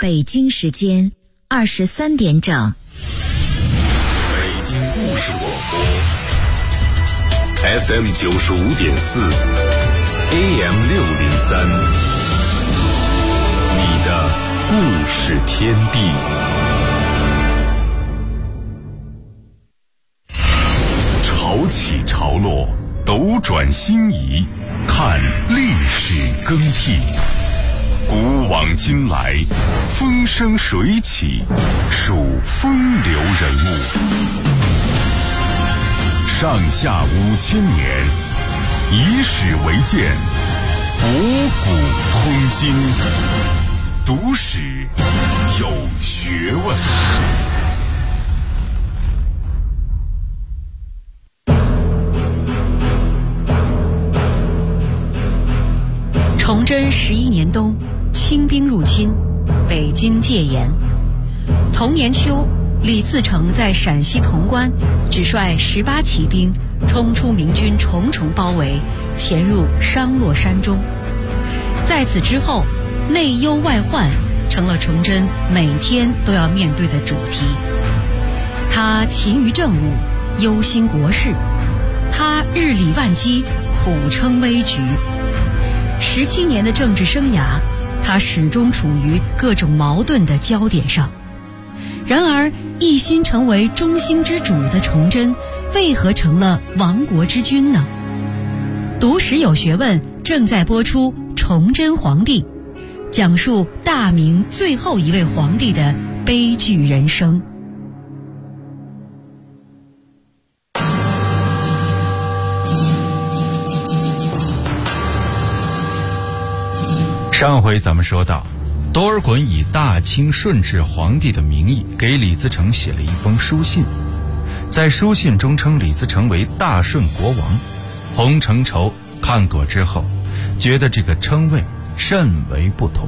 北京时间23点整。 北京故事广播 FM 95.4 AM 603，你的故事天地。潮起潮落，斗转星移，看历史更替。古往今来，风生水起，数风流人物。上下5000年，以史为鉴，博古通今，读史有学问。 崇祯11年冬，清兵入侵，北京戒严。同年秋，李自成在陕西潼关只率18骑兵冲出明军重重包围，潜入商洛山中。在此之后，内忧外患成了崇祯每天都要面对的主题。他勤于政务，忧心国事，他日理万机，苦撑危局。17年的政治生涯，他始终处于各种矛盾的焦点上。然而，一心成为中兴之主的崇祯，为何成了亡国之君呢？读史有学问正在播出《崇祯皇帝》，讲述大明最后一位皇帝的悲剧人生。 上回咱们说到，多尔衮以大清顺治皇帝的名义给李自成写了一封书信，在书信中称李自成为大顺国王。洪承畴看过之后，觉得这个称谓甚为不妥。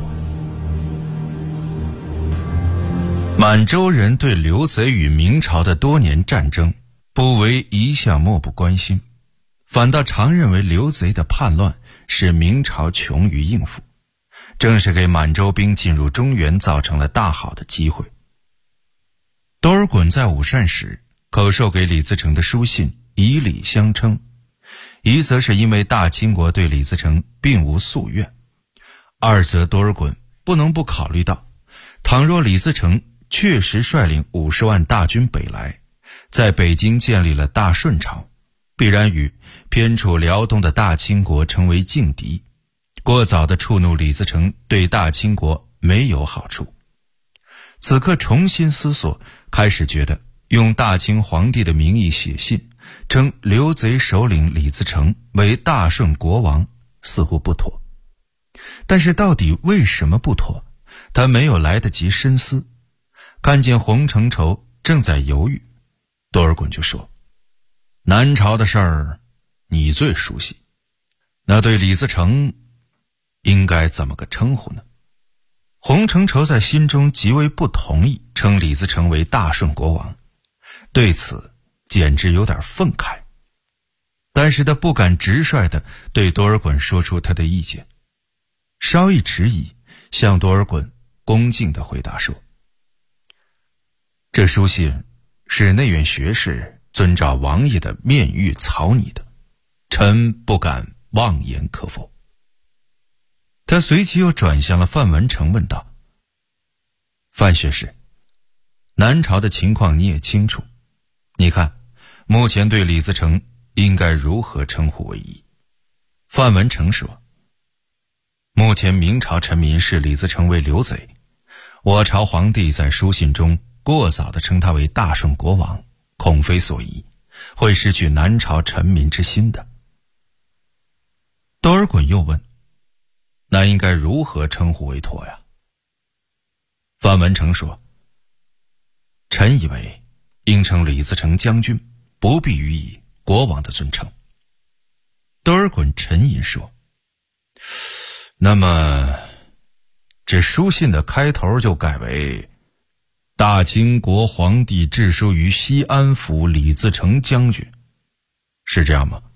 满洲人对刘贼与明朝的多年战争不为一向漠不关心，反倒常认为刘贼的叛乱使明朝穷于应付，正是给满洲兵进入中原造成了大好的机会。多尔衮在午膳时口授给李自成的书信以礼相称，一则是因为大清国对李自成并无夙愿，二则多尔衮不能不考虑到，倘若李自成确实率领50万大军北来，在北京建立了大顺朝，必然与偏处辽东的大清国成为劲敌，过早的触怒李自成对大清国没有好处。此刻重新思索，开始觉得用大清皇帝的名义写信称刘贼首领李自成为大顺国王似乎不妥。但是到底为什么不妥，他没有来得及深思。看见洪承畴正在犹豫，多尔衮就说：南朝的事儿你最熟悉，那对李自成应该怎么个称呼呢？洪承畴在心中极为不同意称李自成为大顺国王，对此简直有点愤慨，但是他不敢直率地对多尔衮说出他的意见，稍一迟疑，向多尔衮恭敬地回答说：这书信是内院学士遵照王爷的面谕草拟的，臣不敢妄言可否。他随即又转向了范文成问道：范学士，南朝的情况你也清楚，你看目前对李自成应该如何称呼为宜？范文成说：目前明朝臣民视李自成为刘贼，我朝皇帝在书信中过早地称他为大顺国王，恐非所宜，会失去南朝臣民之心的。多尔衮又问：那应该如何称呼为妥呀？范文成说：臣以为应称李自成将军，不必予以国王的尊称。多尔衮沉吟说：那么这书信的开头就改为大清国皇帝致书于西安府李自成将军，是这样吗？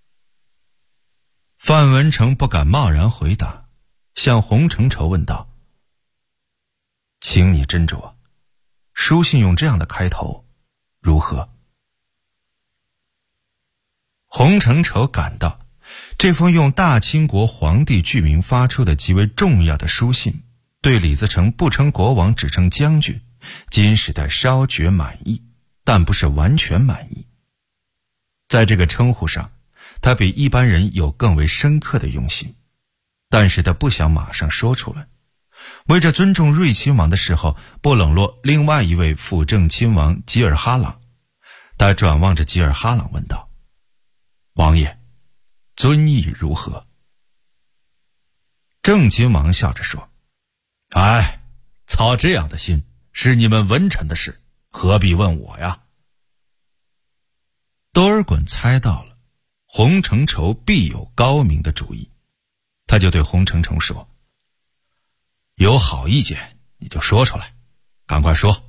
范文成不敢贸然回答，向洪承畴问道： 请你斟酌，书信用这样的开头如何？洪承畴感到这封用大清国皇帝具名发出的极为重要的书信，对李自成不称国王只称将军，仅使他稍觉满意，但不是完全满意。在这个称呼上，他比一般人有更为深刻的用心，但是他不想马上说出来，为着尊重睿亲王的时候不冷落另外一位辅政亲王吉尔哈朗。他转望着吉尔哈朗问道：王爷，尊意如何？郑亲王笑着说：哎，操这样的心是你们文臣的事，何必问我呀？多尔衮猜到了洪承畴必有高明的主意，他就对洪承畴说：有好意见你就说出来，赶快说。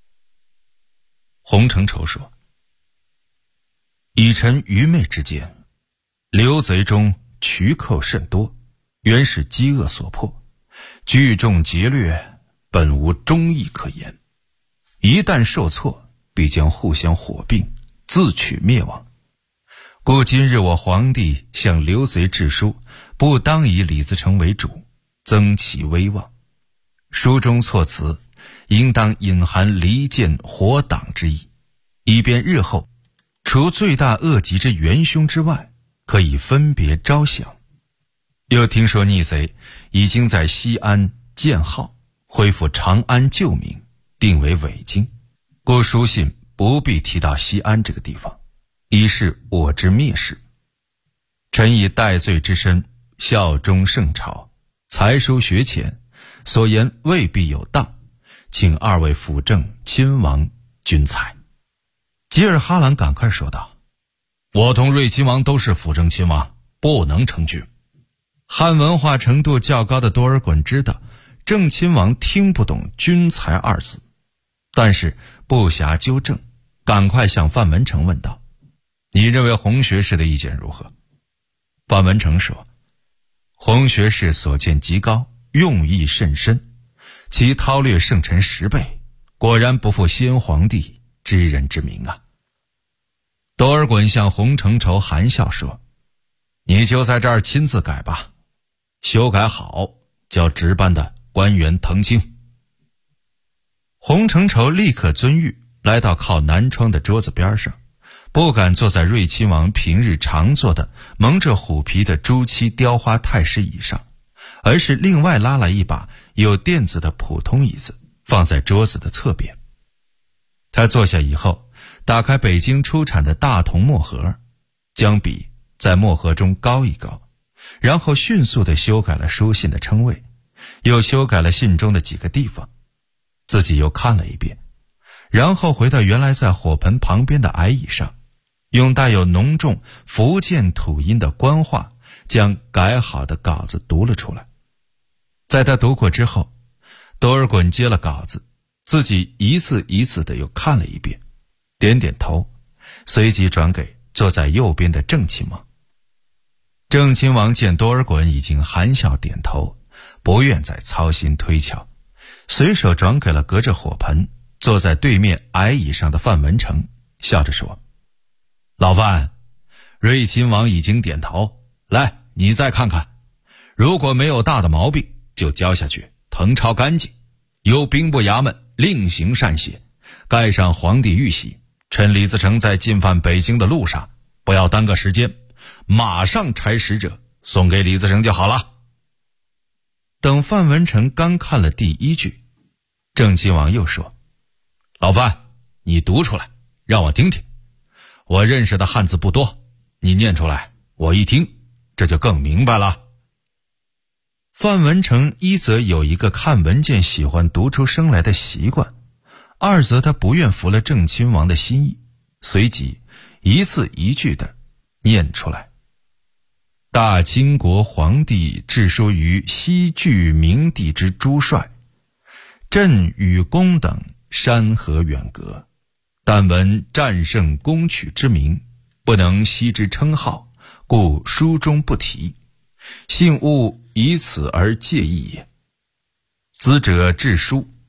洪承畴说：以臣愚昧之见，刘贼中渠寇甚多，原是饥饿所迫，聚众劫掠，本无忠义可言，一旦受挫，必将互相火并，自取灭亡。故今日我皇帝向刘贼致书，不当以李自成为主，增其威望。书中措辞应当隐含离间活党之意，以便日后除罪大恶极之元凶之外，可以分别招降。又听说逆贼已经在西安建号，恢复长安旧名，定为伪京，故书信不必提到西安这个地方，以示我之蔑视。臣以戴罪之身，效忠圣朝，才疏学浅，所言未必有当，请二位辅政亲王均裁。吉尔哈朗赶快说道：我同睿亲王都是辅政亲王，不能称君。汉文化程度较高的多尔衮知道郑亲王听不懂君裁二字，但是不暇纠正，赶快向范文成问道：你认为洪学士的意见如何？范文成说：洪学士所见极高，用意甚深，其韬略圣臣10倍，果然不负先皇帝知人之明啊。多尔衮向洪承畴含笑说：你就在这儿亲自改吧，修改好叫值班的官员腾清。洪承畴立刻遵谕，来到靠南窗的桌子边上，不敢坐在睿亲王平日常坐的蒙着虎皮的朱漆雕花太师椅上，而是另外拉了一把有垫子的普通椅子放在桌子的侧边。他坐下以后，打开北京出产的大铜墨盒，将笔在墨盒中高一高，然后迅速地修改了书信的称谓，又修改了信中的几个地方，自己又看了一遍，然后回到原来在火盆旁边的矮椅上，用带有浓重福建土音的官话将改好的稿子读了出来。在他读过之后，多尔衮接了稿子，自己一次一次的又看了一遍，点点头，随即转给坐在右边的郑亲王。郑亲王见多尔衮已经含笑点头，不愿再操心推敲，随手转给了隔着火盆坐在对面矮椅上的范文成，笑着说：老范，睿亲王已经点头，来，你再看看，如果没有大的毛病就交下去誊抄干净，由兵部衙门另行善写，盖上皇帝玉玺，趁李自成在进犯北京的路上，不要耽搁时间，马上差使者送给李自成就好了。等范文成刚看了第一句，郑亲王又说：老范，你读出来让我听听，我认识的汉字不多，你念出来我一听这就更明白了。范文成一则有一个看文件喜欢读出声来的习惯，二则他不愿服了郑亲王的心意，随即一字一句的念出来：大清国皇帝致书于西郡明帝之诸帅，朕与公等山河远隔，但闻战胜攻取之名，不能悉之称号，故书中不提，幸勿以此而介意也。兹者致书，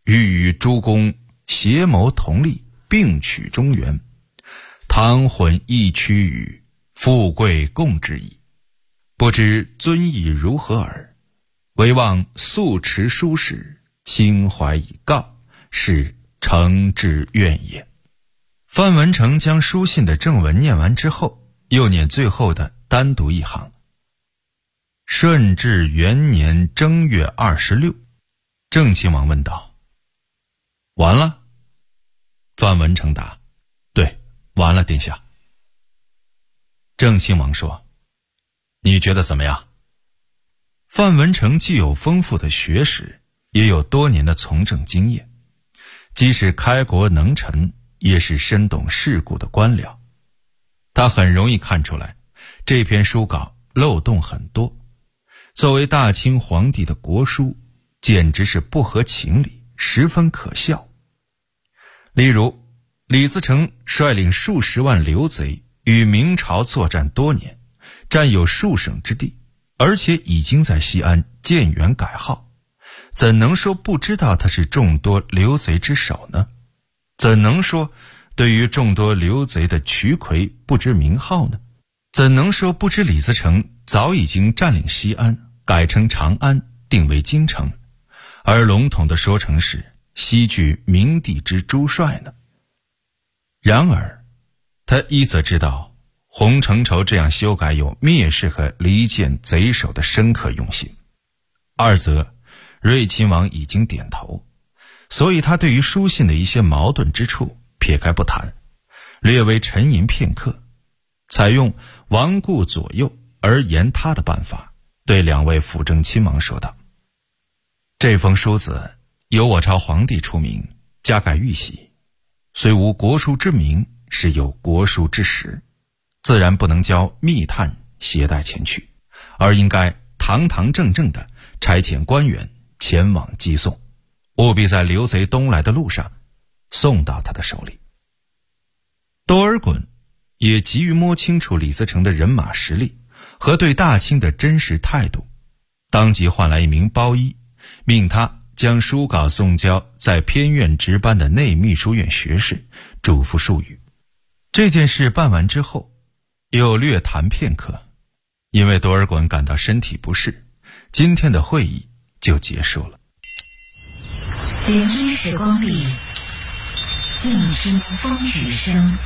欲与诸公协谋同力，并取中原，唐混一区与富贵共之矣。不知尊意如何耳？唯望速持书史，亲怀以告，是诚挚愿也。范文成将书信的正文念完之后，又念最后的单独一行：顺治元年正月26。郑亲王问道：完了？范文成答：对，完了，殿下。郑亲王说：你觉得怎么样？范文成既有丰富的学识，也有多年的从政经验，即使开国能臣，也是深懂世故的官僚。他很容易看出来，这篇书稿漏洞很多，作为大清皇帝的国书，简直是不合情理，十分可笑。例如，李自成率领数十万流贼与明朝作战多年，占有数省之地，而且已经在西安建园改号，怎能说不知道他是众多流贼之首呢？怎能说对于众多流贼的渠魁不知名号呢？怎能说不知李自成早已经占领西安，改称长安，定为京城，而笼统地说成是西据明帝之诸帅呢？然而他一则知道洪承畴这样修改有蔑视和离间贼首的深刻用心，二则睿亲王已经点头，所以他对于书信的一些矛盾之处撇开不谈，略微沉吟片刻，采用王顾左右而言他的办法，对两位辅政亲王说道：这封书子由我朝皇帝出名，加盖玉玺，虽无国书之名，是有国书之实，自然不能交密探携带前去，而应该堂堂正正地差遣官员前往寄送，务必在流贼东来的路上送到他的手里。多尔衮也急于摸清楚李自成的人马实力和对大清的真实态度，当即唤来一名包衣，命他将书稿送交在偏院值班的内秘书院学士，嘱咐数语。这件事办完之后，又略谈片刻，因为多尔衮感到身体不适，今天的会议就结束了。 点滴时光里，静听风雨声。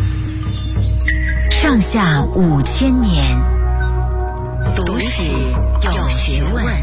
上下5000年，读史有学问。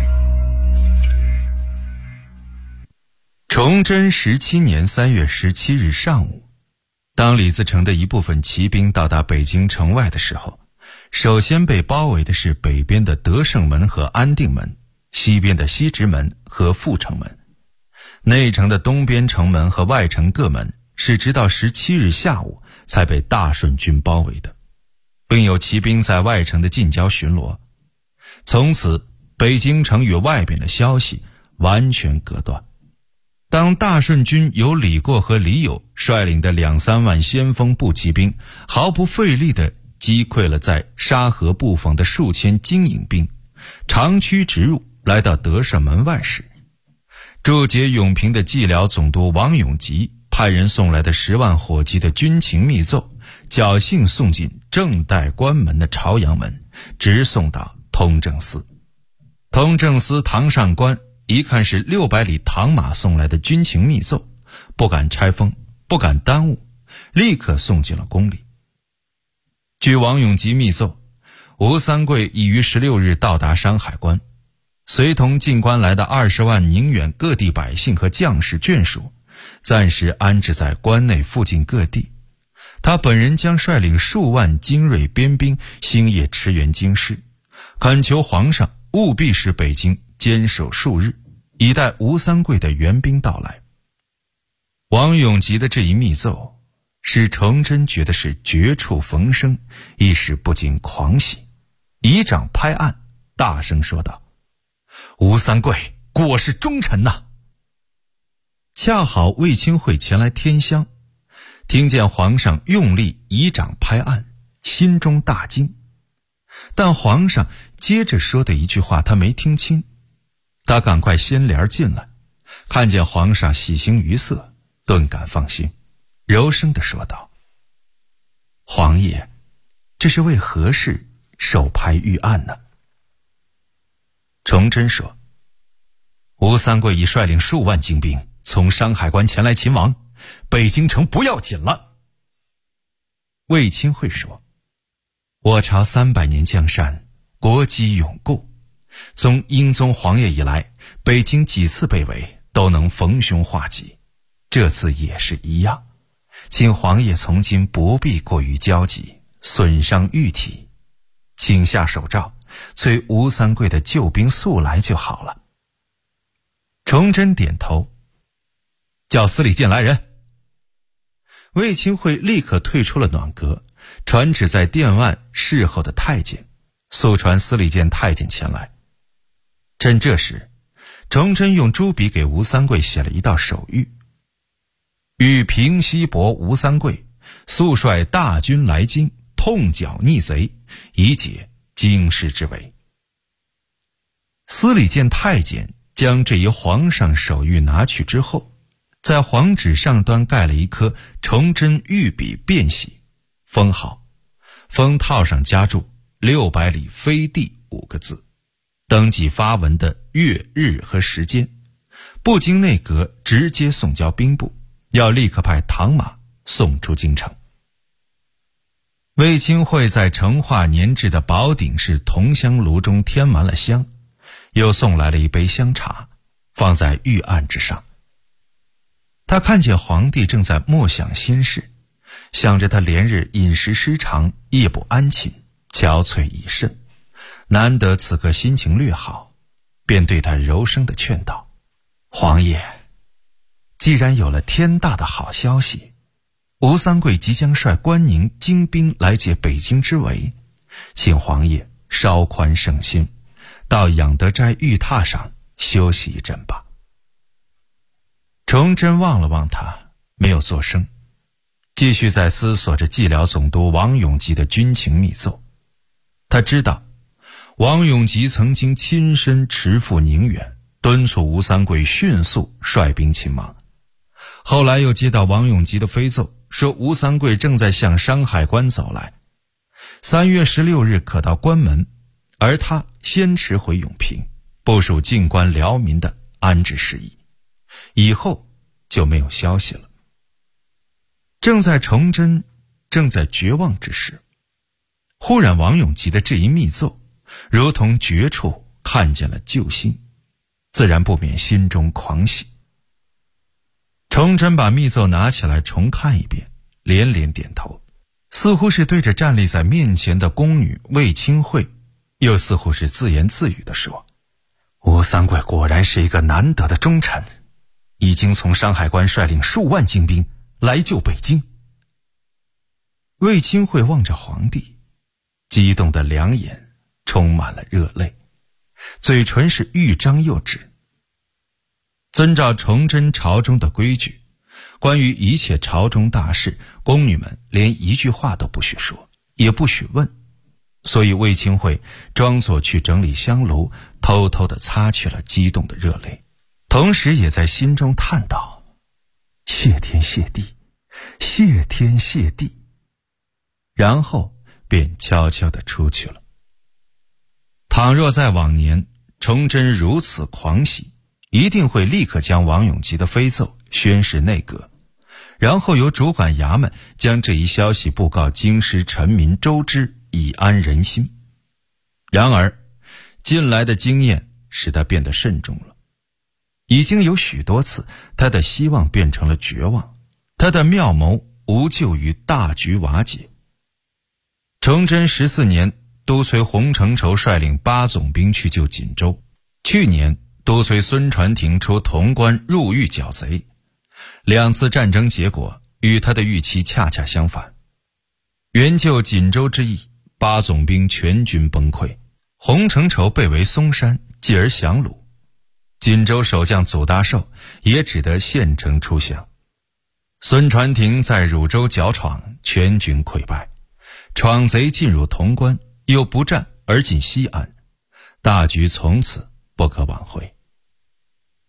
崇祯17年3月17日上午，当李自成的一部分骑兵到达北京城外的时候，首先被包围的是北边的德胜门和安定门，西边的西直门和阜成门。内城的东边城门和外城各门是直到17日下午才被大顺军包围的，并有骑兵在外城的近郊巡逻。从此，北京城与外边的消息完全隔断。当大顺军由李过和李友率领的2-3万先锋步骑兵毫不费力地击溃了在沙河布防的数千精营兵，长驱直入，来到德胜门外时，驻节永平的蓟辽总督王永吉派人送来的10万火急的军情密奏，侥幸送进正待关门的朝阳门，直送到通政司。通政司堂上官一看是600里唐马送来的军情密奏，不敢拆封，不敢耽误，立刻送进了宫里。据王永吉密奏，吴三桂已于16日到达山海关，随同进关来的20万宁远各地百姓和将士眷属，暂时安置在关内附近各地。他本人将率领数万精锐边兵星夜驰援京师，恳求皇上务必使北京坚守数日，以待吴三桂的援兵到来。王永吉的这一密奏使崇祯觉得是绝处逢生，一时不禁狂喜，以掌拍案，大声说道：吴三桂果是忠臣呐！恰好卫青会前来添香，听见皇上用力以掌拍案，心中大惊。但皇上接着说的一句话他没听清，他赶快掀帘进来， 看见皇上喜形于色，顿感放心，柔声地说道：“皇爷，这是为何事手拍御案呢？”崇祯说：“吴三桂已率领数万精兵从山海关前来擒王，北京城不要紧了。”卫青会说：“我朝300年江山，国基永固，从英宗皇爷以来，北京几次被围都能逢凶化吉，这次也是一样，请皇爷从今不必过于焦急，损伤玉体，请下手诏，催吴三桂的救兵速来就好了。”崇祯点头，叫司礼监来人。卫青会立刻退出了暖阁，传旨在殿外侍候的太监，速传司礼监太监前来。趁这时，崇祯用朱笔给吴三桂写了一道手谕：“欲平西伯吴三桂，速率大军来京，痛剿逆贼，以解京师之围。”司礼监太监将这一皇上手谕拿去之后，在黄纸上端盖了一颗崇祯御笔便玺，封好，封套上加注600里飞地5个字，登记发文的月日和时间，不经内阁直接送交兵部，要立刻派唐马送出京城。卫青会在成化年制的宝鼎式铜香炉中添满了香，又送来了一杯香茶，放在御案之上。他看见皇帝正在默想心事，想着他连日饮食失常，夜不安寝，憔悴已甚，难得此刻心情略好，便对他柔声地劝道：“皇爷，既然有了天大的好消息，吴三桂即将率关宁精兵来解北京之围，请皇爷稍宽圣心，到养德斋御榻上休息一阵吧。”崇祯望了望他，没有作声，继续在思索着蓟辽总督王永吉的军情密奏。他知道王永吉曾经亲身持赴宁远，敦促吴三桂迅速率兵擒王。后来又接到王永吉的飞奏，说吴三桂正在向山海关走来，3月16日可到关门，而他先驰回永平，部署进关辽民的安置事宜，以后就没有消息了。正在崇祯正在绝望之时，忽然王永吉的这一密奏如同绝处看见了救星，自然不免心中狂喜。崇祯把密奏拿起来重看一遍，连连点头，似乎是对着站立在面前的宫女卫青会，又似乎是自言自语地说：“吴三桂果然是一个难得的忠臣，已经从山海关率领数万精兵来救北京。”卫青会望着皇帝，激动的两眼充满了热泪，嘴唇是欲张又止。遵照崇祯朝中的规矩，关于一切朝中大事，宫女们连一句话都不许说，也不许问，所以卫青会装作去整理香炉，偷偷地擦去了激动的热泪，同时也在心中叹道：“谢天谢地，谢天谢地。”然后便悄悄地出去了。倘若在往年，崇祯如此狂喜，一定会立刻将王永吉的飞奏宣示内阁，然后由主管衙门将这一消息布告京师臣民周知，以安人心。然而近来的经验使他变得慎重了，已经有许多次他的希望变成了绝望，他的妙谋无救于大局瓦解。崇祯14年，督催洪承畴率领8总兵去救锦州，去年督催孙传庭出潼关入狱剿贼，两次战争结果与他的预期恰恰相反。援救锦州之役，8总兵全军崩溃，洪承畴被围松山，继而降虏，锦州守将祖大寿也只得献城出降。孙传庭在汝州剿闯，全军溃败，闯贼进入潼关，又不战而进西安，大局从此不可挽回。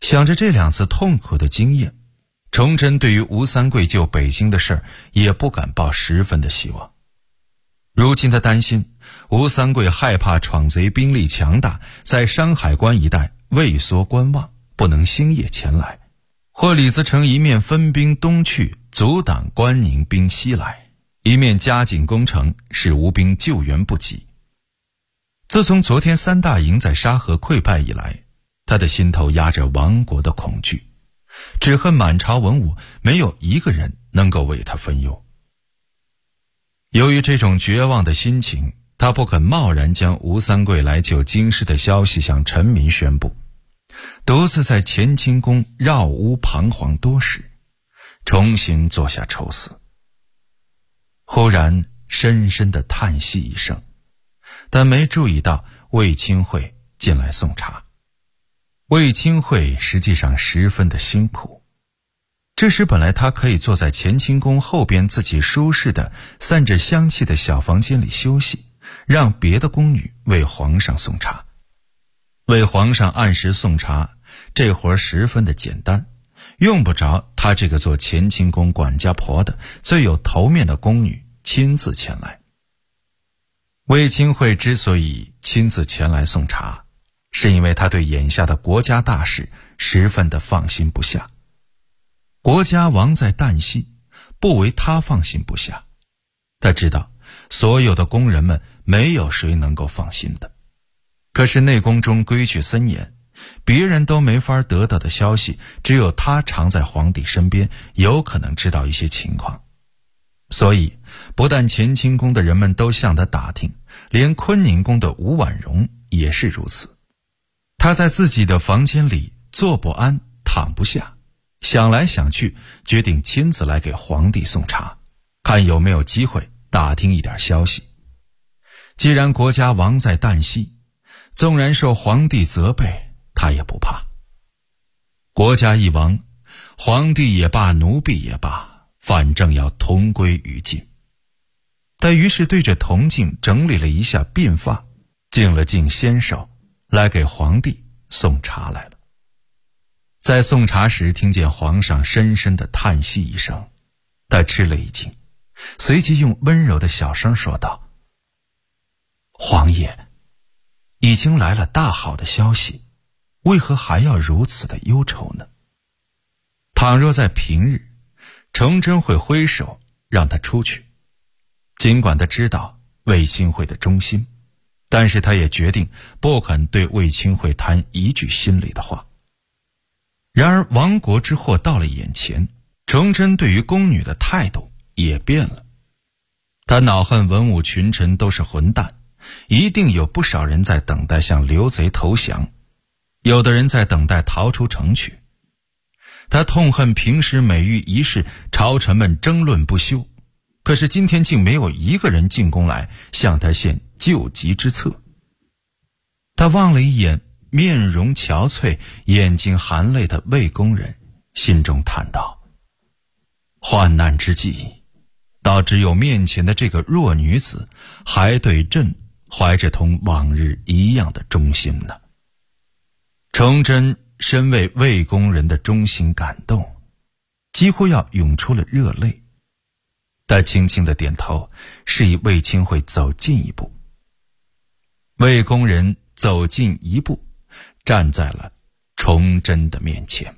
想着这2次痛苦的经验，崇祯对于吴三桂救北京的事儿也不敢抱十分的希望。如今他担心吴三桂害怕闯贼兵力强大，在山海关一带畏缩观望，不能星夜前来，或李自成一面分兵东去阻挡关宁兵西来，一面加紧攻城，使吴兵救援不及。自从昨天3大营在沙河溃败以来，他的心头压着亡国的恐惧，只恨满朝文武没有一个人能够为他分忧。由于这种绝望的心情，他不肯贸然将吴三桂来救京师的消息向臣民宣布，独自在乾清宫绕屋彷徨多时，重新坐下愁思。忽然深深地叹息一声，但没注意到卫青会进来送茶。卫青会实际上十分的辛苦，这时本来他可以坐在乾清宫后边自己舒适的散着香气的小房间里休息，让别的宫女为皇上送茶。为皇上按时送茶，这活十分的简单，用不着他这个做乾清宫管家婆的最有头面的宫女亲自前来。卫青会之所以亲自前来送茶，是因为他对眼下的国家大事十分的放心不下。国家亡在旦夕，不为他放心不下。他知道所有的宫人们没有谁能够放心的，可是内宫中规矩森严，别人都没法得到的消息，只有他常在皇帝身边，有可能知道一些情况。所以不但乾清宫的人们都向他打听，连坤宁宫的吴婉容也是如此。他在自己的房间里坐不安，躺不下，想来想去，决定亲自来给皇帝送茶，看有没有机会打听一点消息。既然国家亡在旦夕，纵然受皇帝责备，他也不怕。国家一亡，皇帝也罢，奴婢也罢，反正要同归于尽。他于是对着铜镜整理了一下鬓发，净了净纤手，来给皇帝送茶来了。在送茶时，听见皇上深深的叹息一声，他吃了一惊，随即用温柔的小声说道：“皇爷，已经来了大好的消息，为何还要如此的忧愁呢？倘若在平日，崇祯会挥手让他出去。尽管他知道卫青会的忠心，但是他也决定不肯对卫青会谈一句心里的话。然而亡国之祸到了眼前，崇祯对于宫女的态度也变了。他恼恨文武群臣都是混蛋，一定有不少人在等待向刘贼投降，有的人在等待逃出城去。他痛恨平时每遇一事，朝臣们争论不休，可是今天竟没有一个人进宫来向他献救急之策。他望了一眼面容憔悴、眼睛含泪的魏宫人，心中叹道：患难之际，倒只有面前的这个弱女子还对朕怀着同往日一样的忠心呢。崇祯深为魏宫人的忠心感动，几乎要涌出了热泪。他轻轻地点头，示意卫青会走近一步。魏宫人走近一步，站在了崇祯的面前。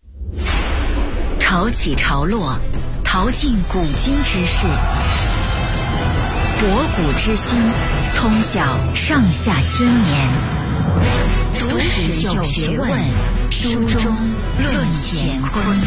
潮起潮落，淘尽古今之事，博古之今，通晓上下千年。读史有学问，书中论乾坤。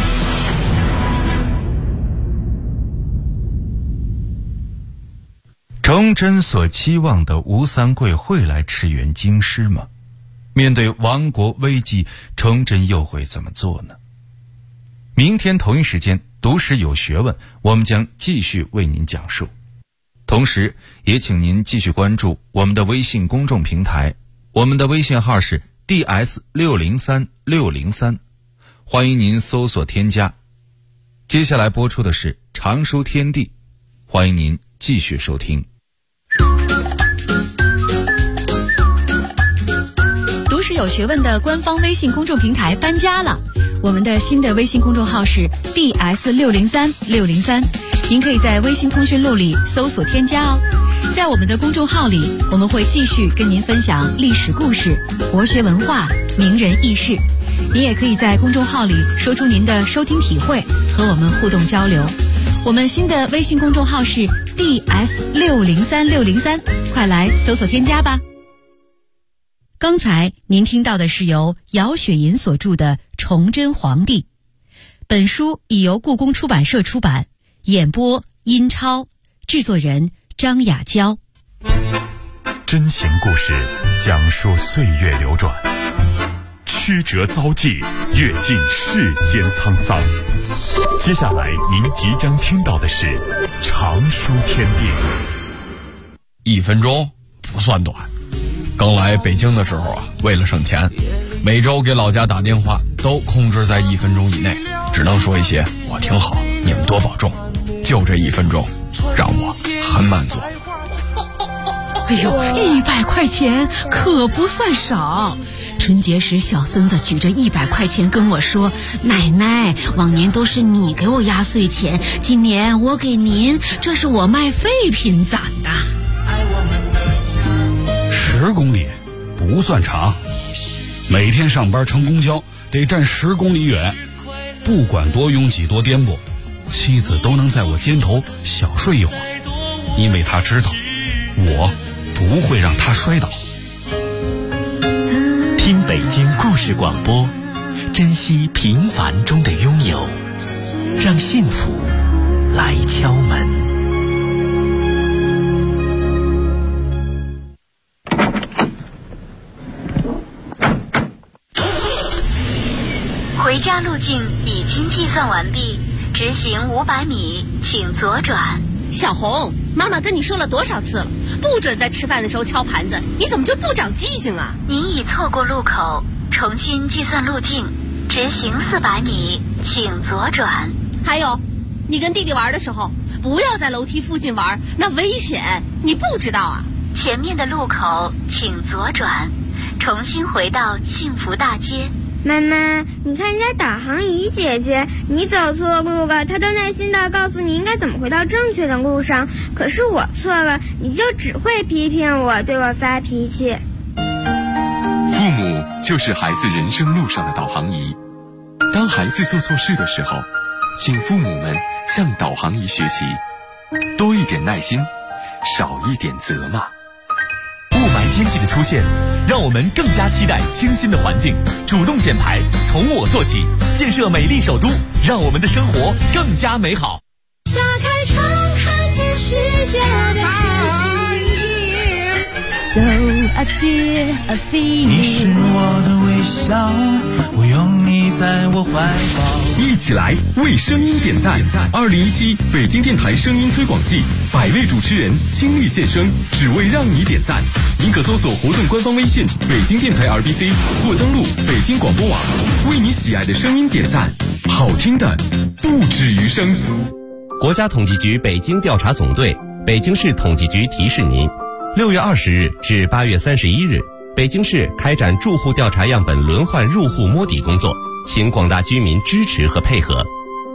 崇祯所期望的吴三桂会来驰援京师吗？面对亡国危机，崇祯又会怎么做呢？明天同一时间，读史有学问，我们将继续为您讲述。同时也请您继续关注我们的微信公众平台，我们的微信号是 DS603603，欢迎您搜索添加。接下来播出的是常书天地，欢迎您继续收听。 读史有有学问的官方微信公众平台搬家了，我们的新的微信公众号是 DS603603，您可以在微信通讯录里搜索添加哦。在我们的公众号里，我们会继续跟您分享历史故事、国学文化、名人轶事。您也可以在公众号里说出您的收听体会，和我们互动交流。我们新的微信公众号是 DS603603，快来搜索添加吧。刚才您听到的是由姚雪银所著的《崇祯皇帝》，本书已由故宫出版社出版，演播殷超，制作人张雅娇。 真情故事讲述岁月流转，曲折遭际，阅尽世间沧桑。接下来您即将听到的是长书天地。 1分钟不算短。刚来北京的时候啊，为了省钱，每周给老家打电话都控制在1分钟以内，只能说一些我挺好，你们多保重。就这1分钟，让我很满足。 哎呦，100块钱可不算少。春节时，小孙子举着100块钱跟我说：“奶奶，往年都是你给我压岁钱，今年我给您，这是我卖废品攒的。 ”10公里不算长，每天上班乘公交得站10公里远，不管多拥挤多颠簸，妻子都能在我肩头小睡一会儿，因为她知道我不会让她摔倒。 听北京故事广播，珍惜平凡中的拥有，让幸福来敲门。 回家路径已经计算完毕，直行500米，请左转。 小红，妈妈跟你说了多少次了，不准在吃饭的时候敲盘子，你怎么就不长记性啊？ 您已错过路口，重新计算路径，直行400米，请左转。 还有，你跟弟弟玩的时候，不要在楼梯附近玩，那危险，你不知道啊？ 前面的路口请左转，重新回到幸福大街。 妈妈，你看人家导航仪姐姐，你走错路了，她都耐心地告诉你应该怎么回到正确的路上，可是我错了，你就只会批评我，对我发脾气。 父母就是孩子人生路上的导航仪，当孩子做错事的时候，请父母们向导航仪学习，多一点耐心，少一点责骂。 雾霾天气的出现，让我们更加期待清新的环境，主动减排，从我做起，建设美丽首都，让我们的生活更加美好。 打开窗，看见世界的你是我的微笑，我拥你在我怀抱。 一起来为声音点赞！2017北京电台声音推广季，100位主持人倾力献声，只为让你点赞。您可搜索活动官方微信“北京电台 RBC” 或登录北京广播网，为你喜爱的声音点赞，好听的不止于声。 国家统计局北京调查总队、北京市统计局提示您：6月20日至8月31日，北京市开展住户调查样本轮换入户摸底工作，请广大居民支持和配合。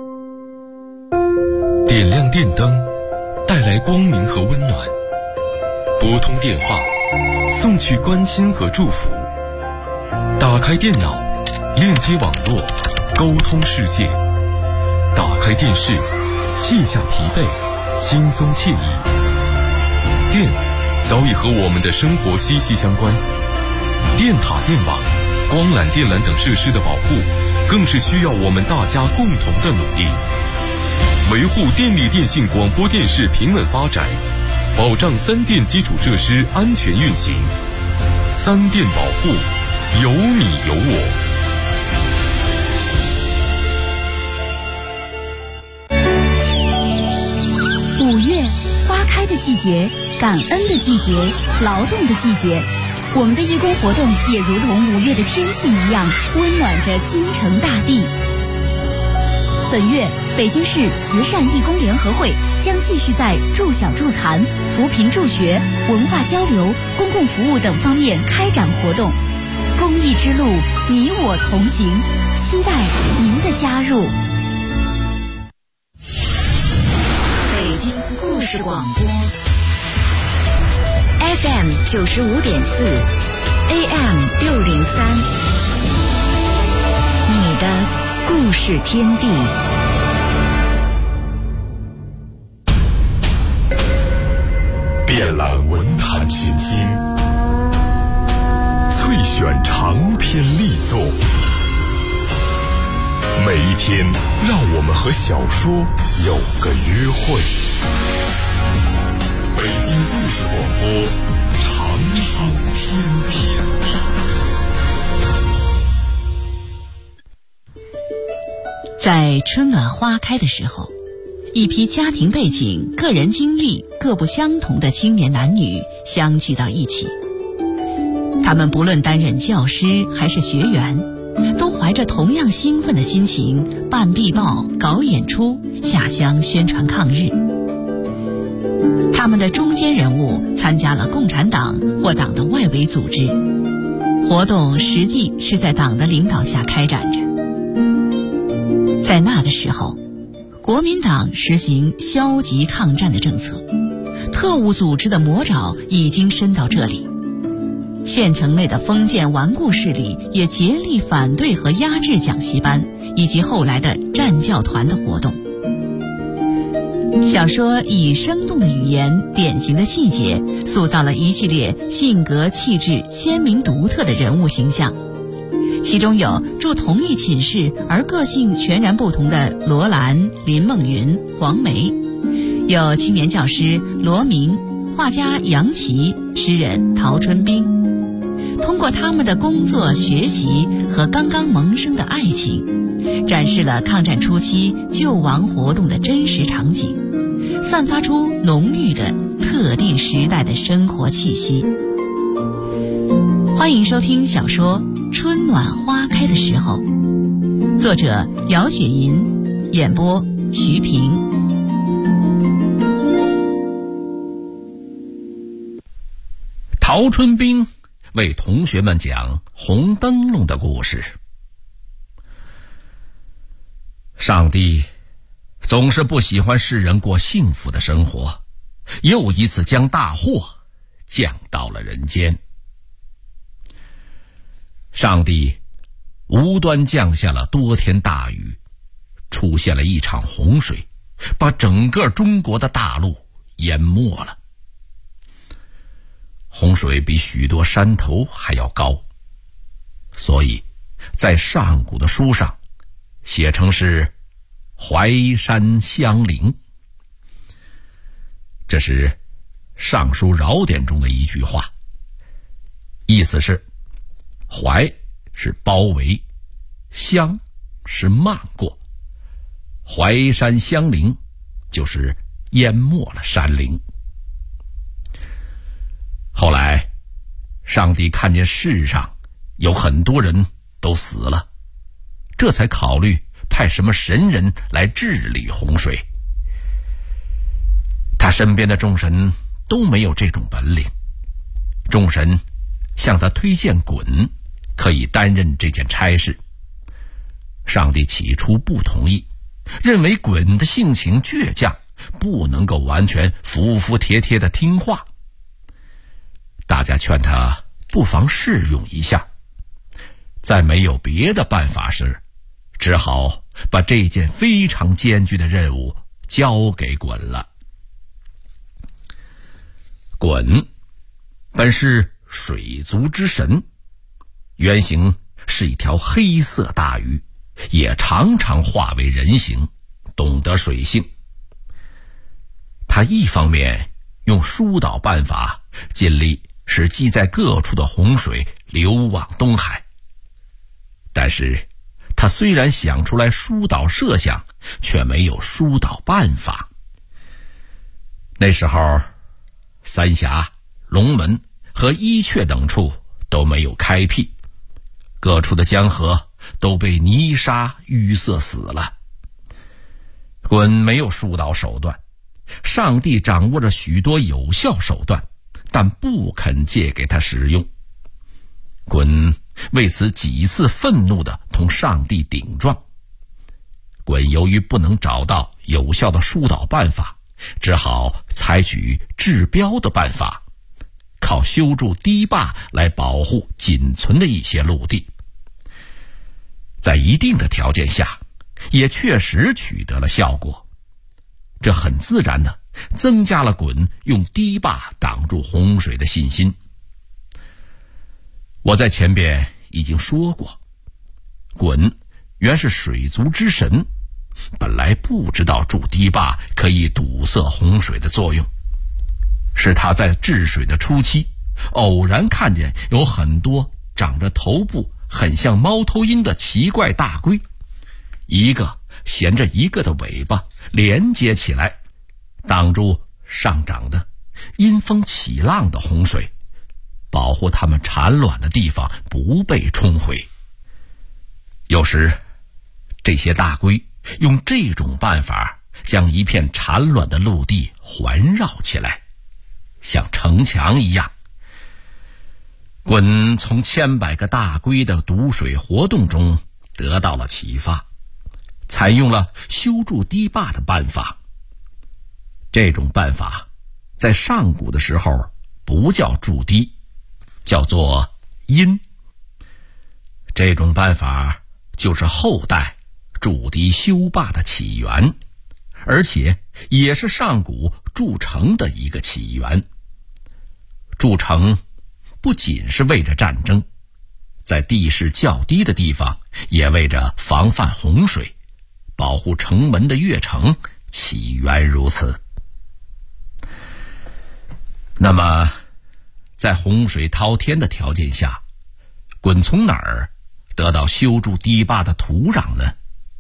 点亮电灯，带来光明和温暖；拨通电话，送去关心和祝福；打开电脑，链接网络，沟通世界；打开电视，卸下疲惫，轻松惬意。电早已和我们的生活息息相关，电塔、电网、光缆、电缆等设施的保护，更是需要我们大家共同的努力。维护电力电信广播电视平稳发展，保障3电基础设施安全运行。3电保护，有你有我。 5月，花开的季节，感恩的季节，劳动的季节。我们的义工活动也如同5月的天气一样，温暖着京城大地。本月，北京市慈善义工联合会将继续在助小助残、扶贫助学、文化交流、公共服务等方面开展活动。公益之路，你我同行，期待您的加入。 北京故事广播 FM 95.4 AM 603，你的故事天地。 遍览文坛群星，萃选长篇力作，每一天让我们和小说有个约会。北京故事广播，长寿天地。 在春暖花开的时候，一批家庭背景、个人经历各不相同的青年男女相聚到一起。他们不论担任教师还是学员，都怀着同样兴奋的心情办壁报、搞演出，下乡宣传抗日。他们的中坚人物参加了共产党或党的外围组织，活动实际是在党的领导下开展着。在那个时候，国民党实行消极抗战的政策，特务组织的魔爪已经伸到这里。县城内的封建顽固势力也竭力反对和压制讲习班以及后来的战教团的活动。小说以生动的语言、典型的细节，塑造了一系列性格气质鲜明独特的人物形象。其中有住同一寝室而个性全然不同的罗兰、林梦云、黄梅，有青年教师罗明、画家杨琦、诗人陶春冰。通过他们的工作、学习和刚刚萌生的爱情，展示了抗战初期救亡活动的真实场景，散发出浓郁的特定时代的生活气息。欢迎收听小说《春暖花开的时候》，作者姚雪银，演播徐平。 陶春冰为同学们讲红灯笼的故事。上帝总是不喜欢世人过幸福的生活，又一次将大祸降到了人间。上帝无端降下了多天大雨，出现了一场洪水，把整个中国的大陆淹没了。洪水比许多山头还要高，所以在上古的书上写成是淮山相邻。这是尚书尧典中的一句话，意思是淮是包围，相是漫过，淮山相邻就是淹没了山林。后来上帝看见世上有很多人都死了，这才考虑派什么神人来治理洪水。他身边的众神都没有这种本领，众神向他推荐鲧可以担任这件差事。上帝起初不同意，认为鲧的性情倔强，不能够完全服服帖帖的听话。大家劝他不妨试用一下，在没有别的办法时，只好把这件非常艰巨的任务交给鲧了。鲧本是水族之神，原型是一条黑色大鱼，也常常化为人形，懂得水性。他一方面用疏导办法尽力使积在各处的洪水流往东海，但是他虽然想出来疏导设想，却没有疏导办法。那时候三峡、龙门和伊阙等处都没有开辟，各处的江河都被泥沙淤塞死了。鲧没有疏导手段，上帝掌握着许多有效手段，但不肯借给他使用。鲧为此几次愤怒地同上帝顶撞。鲧由于不能找到有效的疏导办法，只好采取治标的办法，靠修筑堤坝来保护仅存的一些陆地。在一定的条件下，也确实取得了效果。这很自然地增加了鲧用堤坝挡住洪水的信心。我在前边已经说过，鲧原是水族之神，本来不知道筑堤坝可以堵塞洪水的作用。是他在治水的初期，偶然看见有很多长着头部很像猫头鹰的奇怪大龟，一个衔着一个的尾巴连接起来，挡住上涨的阴风起浪的洪水，保护它们产卵的地方不被冲毁。有时这些大龟用这种办法将一片产卵的陆地环绕起来，像城墙一样。鲧从千百个大龟的堵水活动中得到了启发，采用了修筑堤坝的办法。这种办法在上古的时候不叫筑堤，叫做阴。这种办法就是后代筑堤修坝的起源，而且也是上古筑城的一个起源。筑城不仅是为着战争，在地势较低的地方也为着防范洪水，保护城门的越城起源如此。那么在洪水滔天的条件下，鲧从哪儿得到修筑堤坝的土壤呢？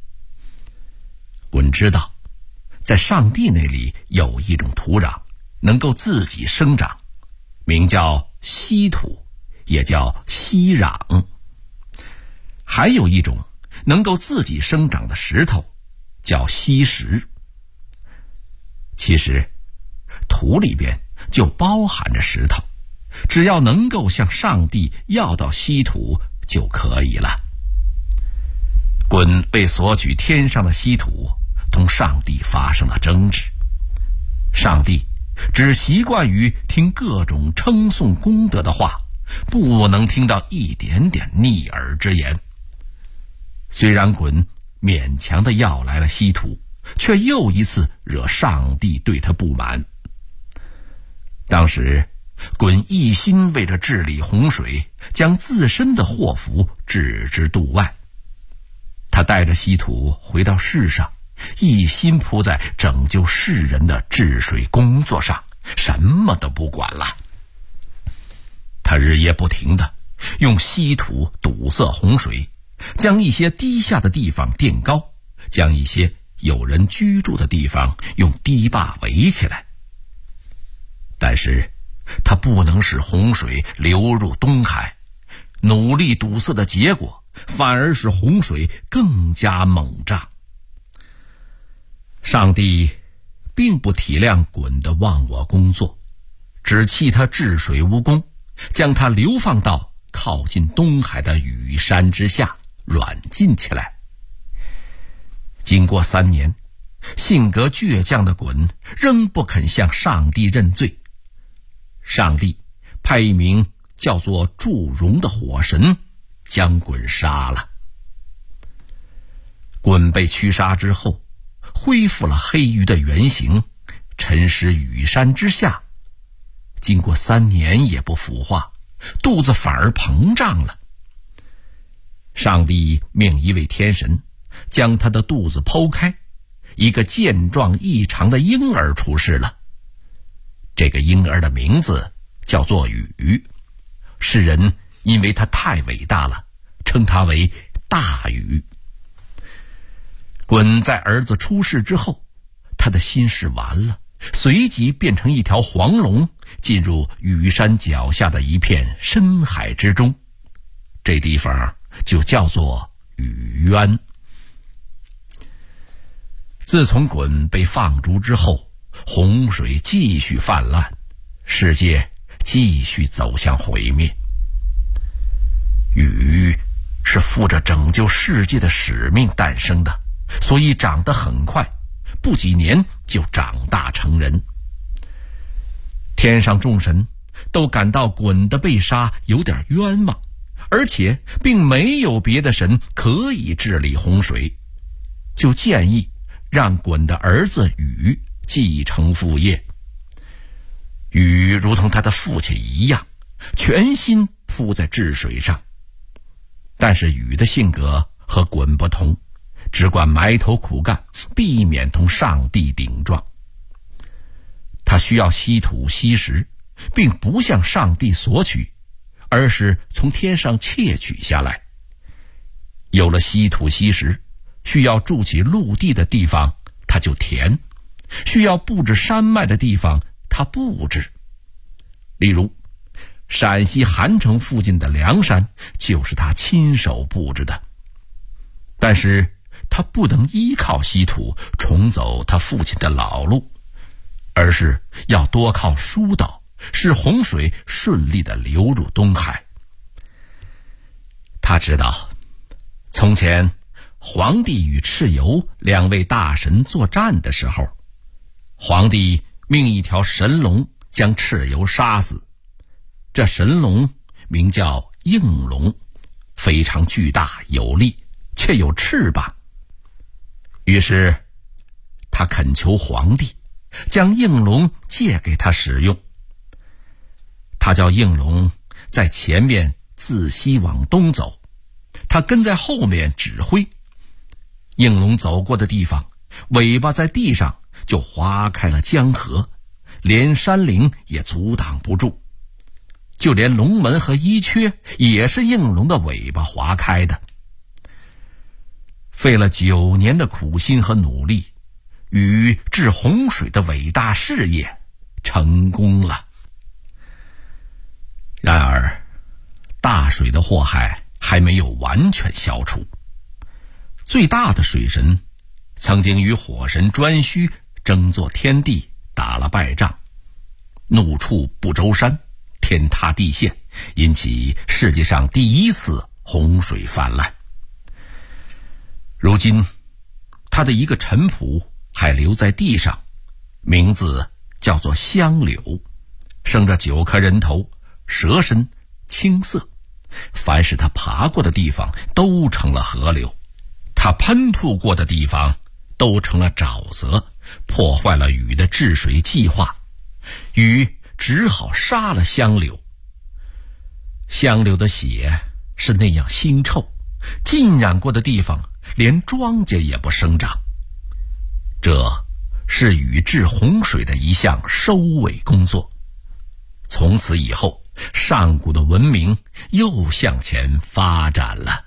鲧知道在上帝那里有一种土壤能够自己生长，名叫稀土，也叫稀壤。还有一种能够自己生长的石头叫稀石。其实土里边就包含着石头，只要能够向上帝要到稀土就可以了。鲧为索取天上的稀土，同上帝发生了争执。上帝只习惯于听各种称颂功德的话，不能听到一点点逆耳之言。虽然鲧勉强地要来了稀土，却又一次惹上帝对他不满。当时鲧一心为着治理洪水，将自身的祸福置之度外。他带着稀土回到世上，一心扑在拯救世人的治水工作上，什么都不管了。他日夜不停地用稀土堵塞洪水，将一些低下的地方垫高，将一些有人居住的地方用堤坝围起来。但是他不能使洪水流入东海，努力堵塞的结果反而使洪水更加猛涨。上帝并不体谅鲧的忘我工作，只弃他治水无功，将他流放到靠近东海的羽山之下软禁起来。经过3年，性格倔强的鲧仍不肯向上帝认罪。上帝派一名叫做祝融的火神将鲧杀了。鲧被驱杀之后，恢复了黑鱼的原形，沉尸羽山之下。经过3年也不腐化，肚子反而膨胀了。上帝命一位天神将他的肚子剖开，一个健壮异常的婴儿出世了。这个婴儿的名字叫做禹，世人因为他太伟大了，称他为大禹。鲧在儿子出世之后，他的心事完了，随即变成一条黄龙，进入羽山脚下的一片深海之中。这地方就叫做禹渊。自从鲧被放逐之后，洪水继续泛滥，世界继续走向毁灭。 禹是负着拯救世界的使命诞生的，所以长得很快，不几年就长大成人。天上众神都感到鲧的被杀有点冤枉，而且并没有别的神可以治理洪水，就建议让鲧的儿子禹继承父业。禹如同他的父亲一样，全心扑在治水上。但是禹的性格和鲧不同，只管埋头苦干，避免同上帝顶撞。他需要稀土稀石，并不向上帝索取，而是从天上窃取下来。有了稀土稀石，需要筑起陆地的地方他就填，需要布置山脉的地方他布置。例如陕西韩城附近的梁山就是他亲手布置的。但是他不能依靠稀土重走他父亲的老路，而是要多靠疏导，使洪水顺利地流入东海。他知道从前黄帝与蚩尤两位大神作战的时候，黄帝命一条神龙将蚩尤杀死。这神龙名叫应龙，非常巨大有力，却有翅膀。于是他恳求皇帝将应龙借给他使用。他叫应龙在前面自西往东走，他跟在后面指挥。应龙走过的地方，尾巴在地上就划开了江河，连山岭也阻挡不住。就连龙门和伊阙也是应龙的尾巴划开的。费了9年的苦心和努力，禹治洪水的伟大事业成功了。然而大水的祸害还没有完全消除。最大的水神曾经与火神颛顼争做天帝，打了败仗，怒触不周山，天塌地陷，引起世界上第一次洪水泛滥。如今他的一个臣仆还留在地上，名字叫做香柳，生着9颗人头，蛇身，青色，凡是他爬过的地方都成了河流，他喷吐过的地方都成了沼泽，破坏了禹的治水计划。禹只好杀了香柳。香柳的血是那样腥臭，浸染过的地方连庄稼也不生长。这是禹治洪水的一项收尾工作。从此以后，上古的文明又向前发展了。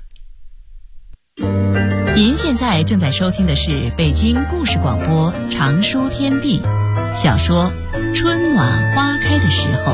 您现在正在收听的是北京故事广播长书天地小说《春暖花开的时候》。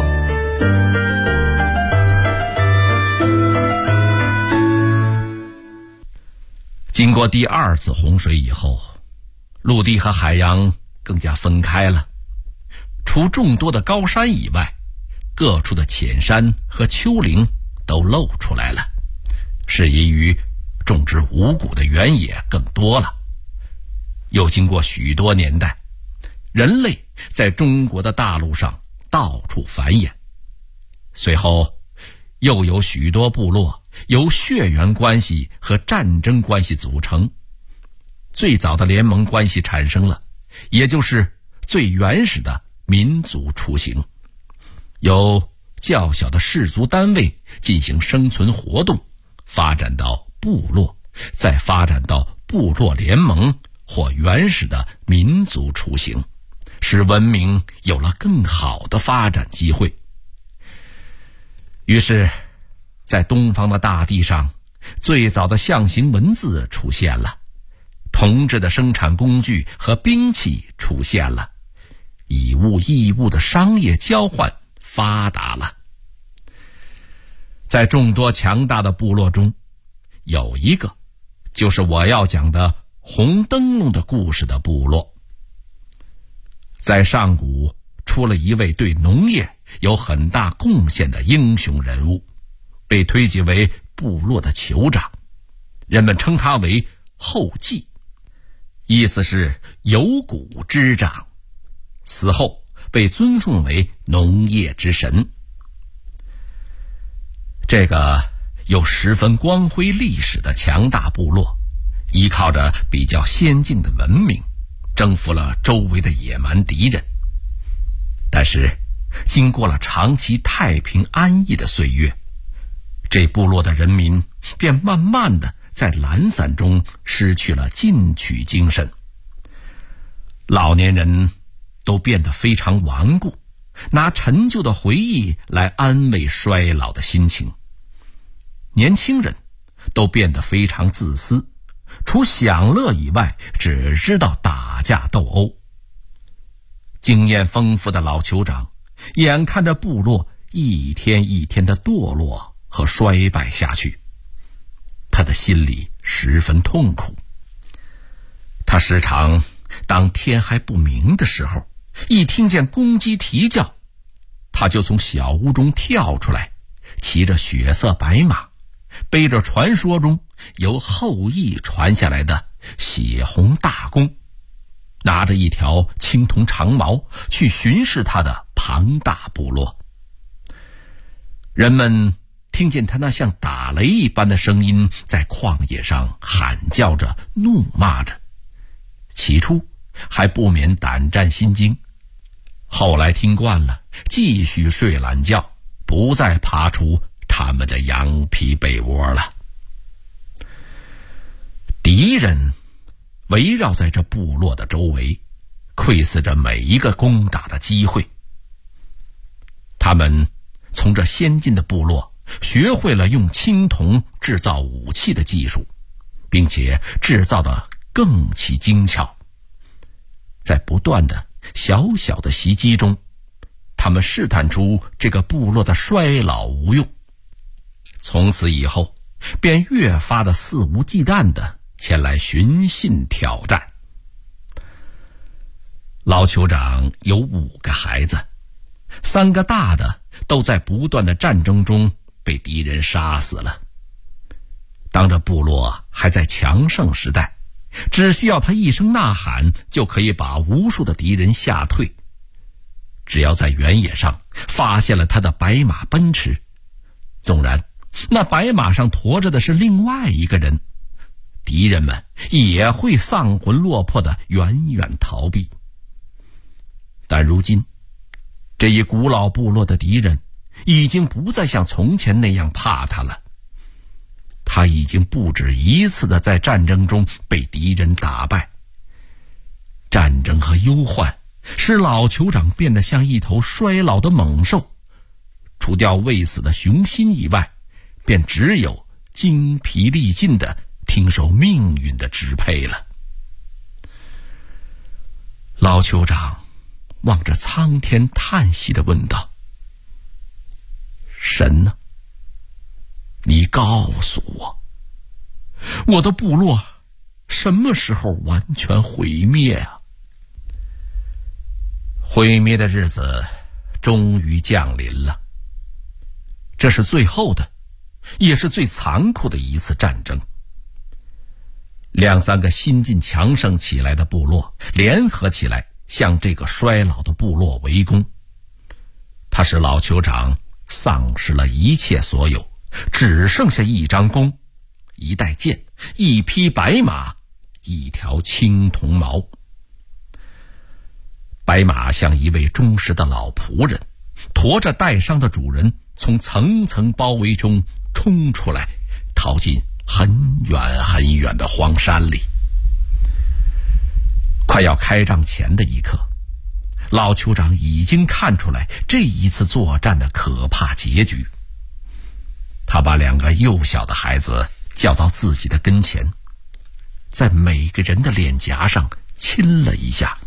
经过第2次洪水以后，陆地和海洋更加分开了。除众多的高山以外，各处的浅山和丘陵都露出来了，是因于种植五谷的原野更多了。又经过许多年代，人类在中国的大陆上到处繁衍，随后又有许多部落由血缘关系和战争关系组成，最早的联盟关系产生了，也就是最原始的民族雏形。由较小的氏族单位进行生存活动，发展到部落，再发展到部落联盟或原始的民族雏形，使文明有了更好的发展机会。于是在东方的大地上，最早的象形文字出现了，铜制的生产工具和兵器出现了，以物易物的商业交换发达了。在众多强大的部落中，有一个就是我要讲的红灯笼的故事的部落。在上古出了一位对农业有很大贡献的英雄人物，被推举为部落的酋长，人们称他为后继，意思是有谷之长，死后被尊奉为农业之神。这个有十分光辉历史的强大部落，依靠着比较先进的文明，征服了周围的野蛮敌人。但是经过了长期太平安逸的岁月，这部落的人民便慢慢的在懒散中失去了进取精神。老年人都变得非常顽固，拿陈旧的回忆来安慰衰老的心情。年轻人都变得非常自私，除享乐以外，只知道打架斗殴。经验丰富的老酋长眼看着部落一天一天的堕落和衰败下去，他的心里十分痛苦。他时常当天还不明的时候，一听见公鸡啼叫，他就从小屋中跳出来，骑着血色白马，背着传说中由后羿传下来的血红大弓，拿着一条青铜长矛去巡视他的庞大部落。人们听见他那像打雷一般的声音在旷野上喊叫着怒骂着，起初还不免胆战心惊，后来听惯了，继续睡懒觉，不再爬出他们的羊皮被窝了。敌人围绕在这部落的周围，窥伺着每一个攻打的机会。他们从这先进的部落学会了用青铜制造武器的技术，并且制造得更其精巧。在不断的小小的袭击中，他们试探出这个部落的衰老无用。从此以后，便越发的肆无忌惮地前来寻衅挑战。老酋长有5个孩子，3个大的都在不断的战争中被敌人杀死了。当这部落还在强盛时代，只需要他一声呐喊，就可以把无数的敌人吓退。只要在原野上发现了他的白马奔驰，纵然那白马上驮着的是另外一个人，敌人们也会丧魂落魄的远远逃避。但如今，这一古老部落的敌人已经不再像从前那样怕他了。他已经不止一次的在战争中被敌人打败。战争和忧患使老酋长变得像一头衰老的猛兽，除掉未死的雄心以外，便只有精疲力尽的听受命运的支配了。老酋长望着苍天叹息地问道：神呢？你告诉我，我的部落什么时候完全毁灭啊？毁灭的日子终于降临了。这是最后的，也是最残酷的一次战争。2、3个新近强盛起来的部落联合起来，向这个衰老的部落围攻。他使老酋长丧失了一切所有，只剩下一张弓、一带剑、一匹白马、一条青铜矛。白马像一位忠实的老仆人，驮着带伤的主人从层层包围中冲出来，逃进很远很远的荒山里。快要开仗前的一刻，老酋长已经看出来这一次作战的可怕结局。他把2个幼小的孩子叫到自己的跟前，在每个人的脸颊上亲了一下。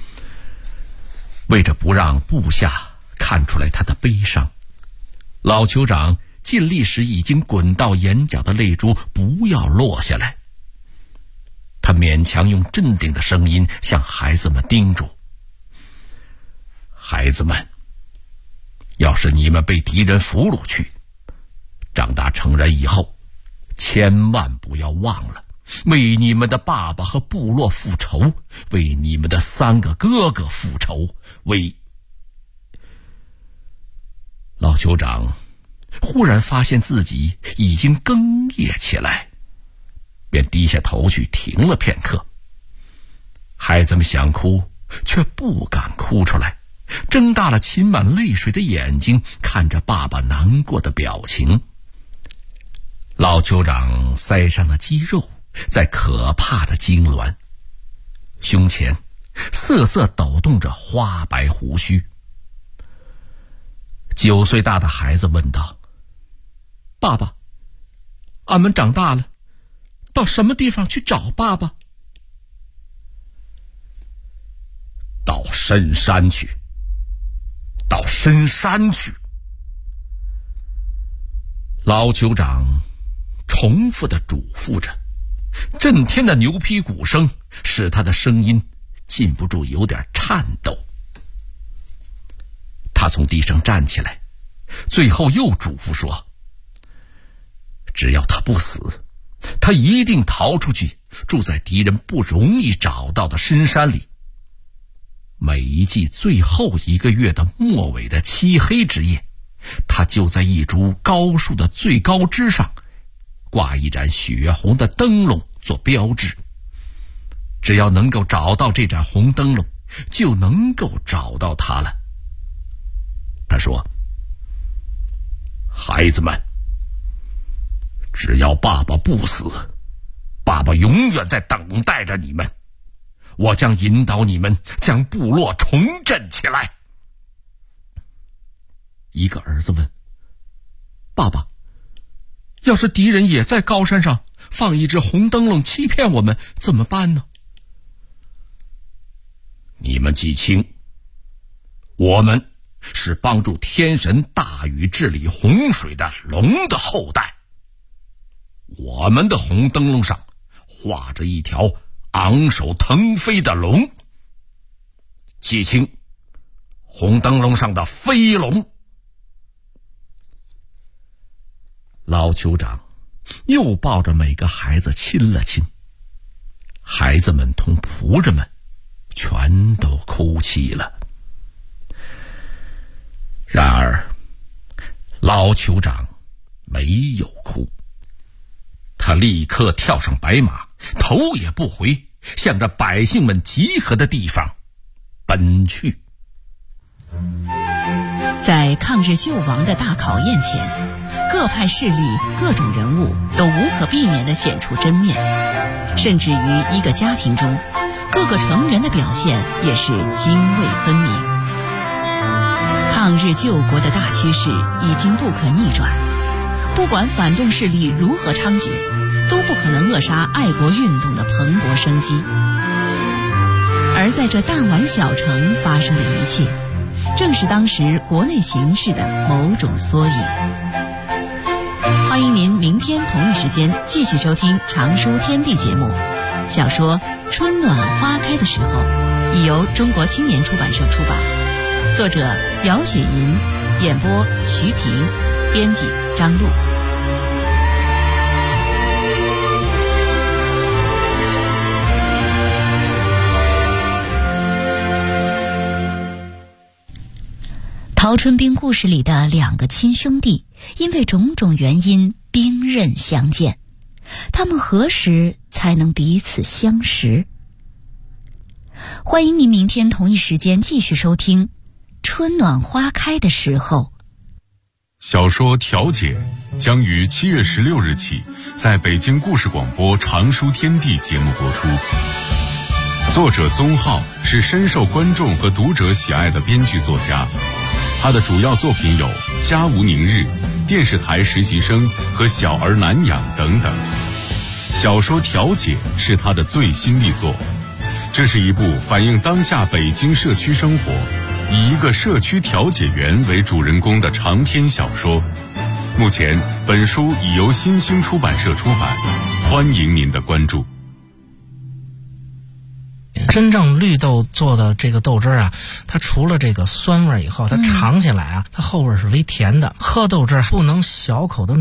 为着不让部下看出来他的悲伤，老酋长尽力使已经滚到眼角的泪珠不要落下来。他勉强用镇定的声音向孩子们叮嘱：孩子们，要是你们被敌人俘虏去，长大成人以后， 千万不要忘了为你们的爸爸和部落复仇，为你们的3个哥哥复仇，老酋长忽然发现自己已经哽咽起来，便低下头去停了片刻。孩子们想哭却不敢哭出来，睁大了噙满泪水的眼睛看着爸爸难过的表情。老酋长腮上的肌肉在可怕的痉挛，胸前瑟瑟抖动着花白胡须。9岁大的孩子问道：爸爸，俺们长大了，到什么地方去找爸爸？到深山去，到深山去。老酋长重复地嘱咐着，震天的牛皮鼓声使他的声音禁不住有点颤抖。他从地上站起来，最后又嘱咐说：只要他不死，他一定逃出去，住在敌人不容易找到的深山里。每一季最后1个月的末尾的漆黑之夜，他就在一株高树的最高枝上挂一盏血红的灯笼做标志。只要能够找到这盏红灯笼，就能够找到他了。他说：孩子们，只要爸爸不死，爸爸永远在等待着你们。我将引导你们将部落重振起来。一个儿子问：爸爸，要是敌人也在高山上放一只红灯笼欺骗我们，怎么办呢？你们记清，我们是帮助天神大禹治理洪水的龙的后代。我们的红灯笼上画着一条昂首腾飞的龙，记清，红灯笼上的飞龙。老酋长又抱着每个孩子亲了亲，孩子们同仆人们全都哭泣了。然而老酋长没有哭，他立刻跳上白马，头也不回，向着百姓们集合的地方奔去。 在抗日救亡的大考验前，各派势力、各种人物都无可避免地显出真面，甚至于一个家庭中，各个成员的表现也是泾渭分明。抗日救国的大趋势已经不可逆转，不管反动势力如何猖獗，都不可能扼杀爱国运动的蓬勃生机。而在这弹丸小城发生的一切，正是当时国内形势的某种缩影。欢迎您明天同一时间继续收听《常书天地》节目。小说《春暖花开的时候》已由中国青年出版社出版，作者姚雪银，演播徐平，编辑张璐。陶春冰故事里的2个亲兄弟，因为种种原因兵刃相见，他们何时才能彼此相识？欢迎您明天同一时间继续收听《春暖花开的时候》。 小说《调解》将于7月16日起在北京故事广播《常书天地》节目播出。作者宗浩是深受观众和读者喜爱的编剧作家，他的主要作品有《家无宁日》、电视台实习生和小儿难养等等。小说《调解》是他的最新力作，这是一部反映当下北京社区生活，以一个社区调解员为主人公的长篇小说。目前本书已由新兴出版社出版，欢迎您的关注。 真正绿豆做的这个豆汁啊，它除了这个酸味以后，它尝起来啊，它后味是微甜的。喝豆汁不能小口的抿，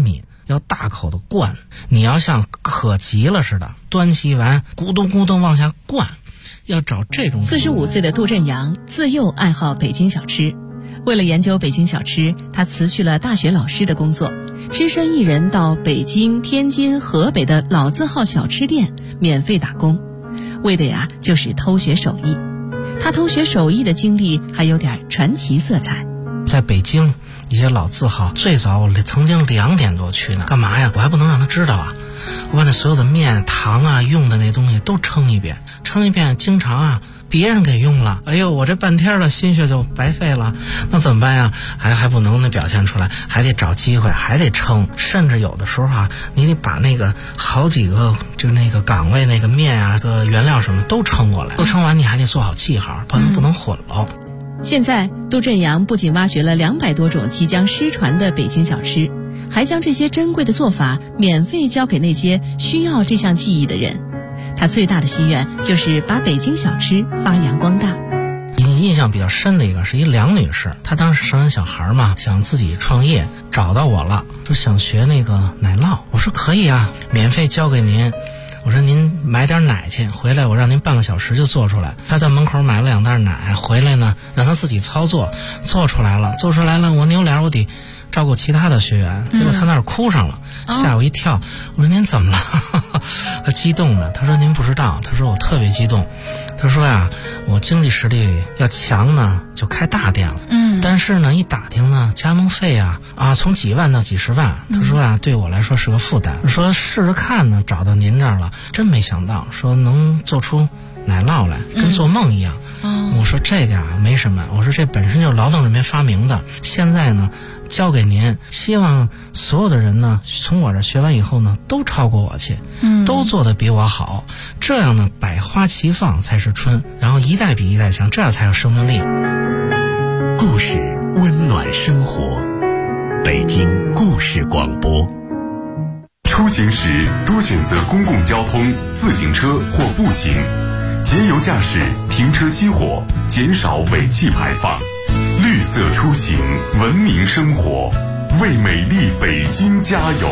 要大口的灌，你要像渴急了似的，端起碗咕咚咕咚往下灌，要找这种。 45岁的杜振阳自幼爱好北京小吃，为了研究北京小吃，他辞去了大学老师的工作，只身一人到北京、天津、河北的老字号小吃店免费打工，为的呀就是偷学手艺。他偷学手艺的经历还有点传奇色彩。 在北京一些老字号，最早我曾经2点多去呢，干嘛呀？我还不能让他知道啊！我把那所有的面、糖啊、用的那东西都称一遍，经常啊别人给用了，哎呦，我这半天的心血就白费了，那怎么办呀？还不能表现出来，还得找机会，还得称，甚至有的时候啊，你得把那个好几个就那个岗位那个面啊、个原料什么都称过来，都称完你还得做好记号，不能混了。 现在杜振阳不仅挖掘了200多种即将失传的北京小吃，还将这些珍贵的做法免费交给那些需要这项技艺的人。他最大的心愿就是把北京小吃发扬光大。 印象比较深的一个是一梁女士，她当时生完小孩嘛，想自己创业，找到我了，说想学那个奶酪。我说可以啊，免费教给您。我说您买点奶去，回来我让您半个小时就做出来。他在门口买了2袋奶，回来呢让他自己操作，做出来了，我扭脸我得照顾其他的学员，结果他那儿哭上了，吓我一跳。我说您怎么了？他激动的，他说您不知道，他说我特别激动，他说呀，我经济实力要强呢就开大店了，但是呢一打听呢加盟费啊从几万到几十万，他说呀对我来说是个负担，说试试看呢，找到您这儿了，真没想到说能做出奶酪来，跟做梦一样。我说这个呀没什么，我说这本身就是劳动人民发明的，现在呢交给您，希望所有的人呢从我这学完以后呢都超过我去，都做得比我好，这样呢百花齐放才是春，然后一代比一代强，这样才有生命力。 故事温暖生活，北京故事广播。 出行时多选择公共交通、自行车或步行，节油驾驶，停车熄火，减少尾气排放。绿色出行，文明生活，为美丽北京加油。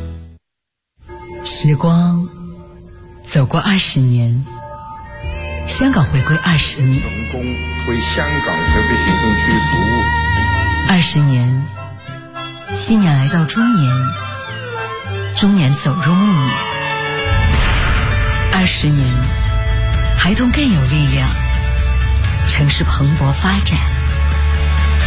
时光走过20年，香港回归20年， 成功为香港特别行政区服务 20年，新年来到中年，中年走入暮年，20年，孩童更有力量，城市蓬勃发展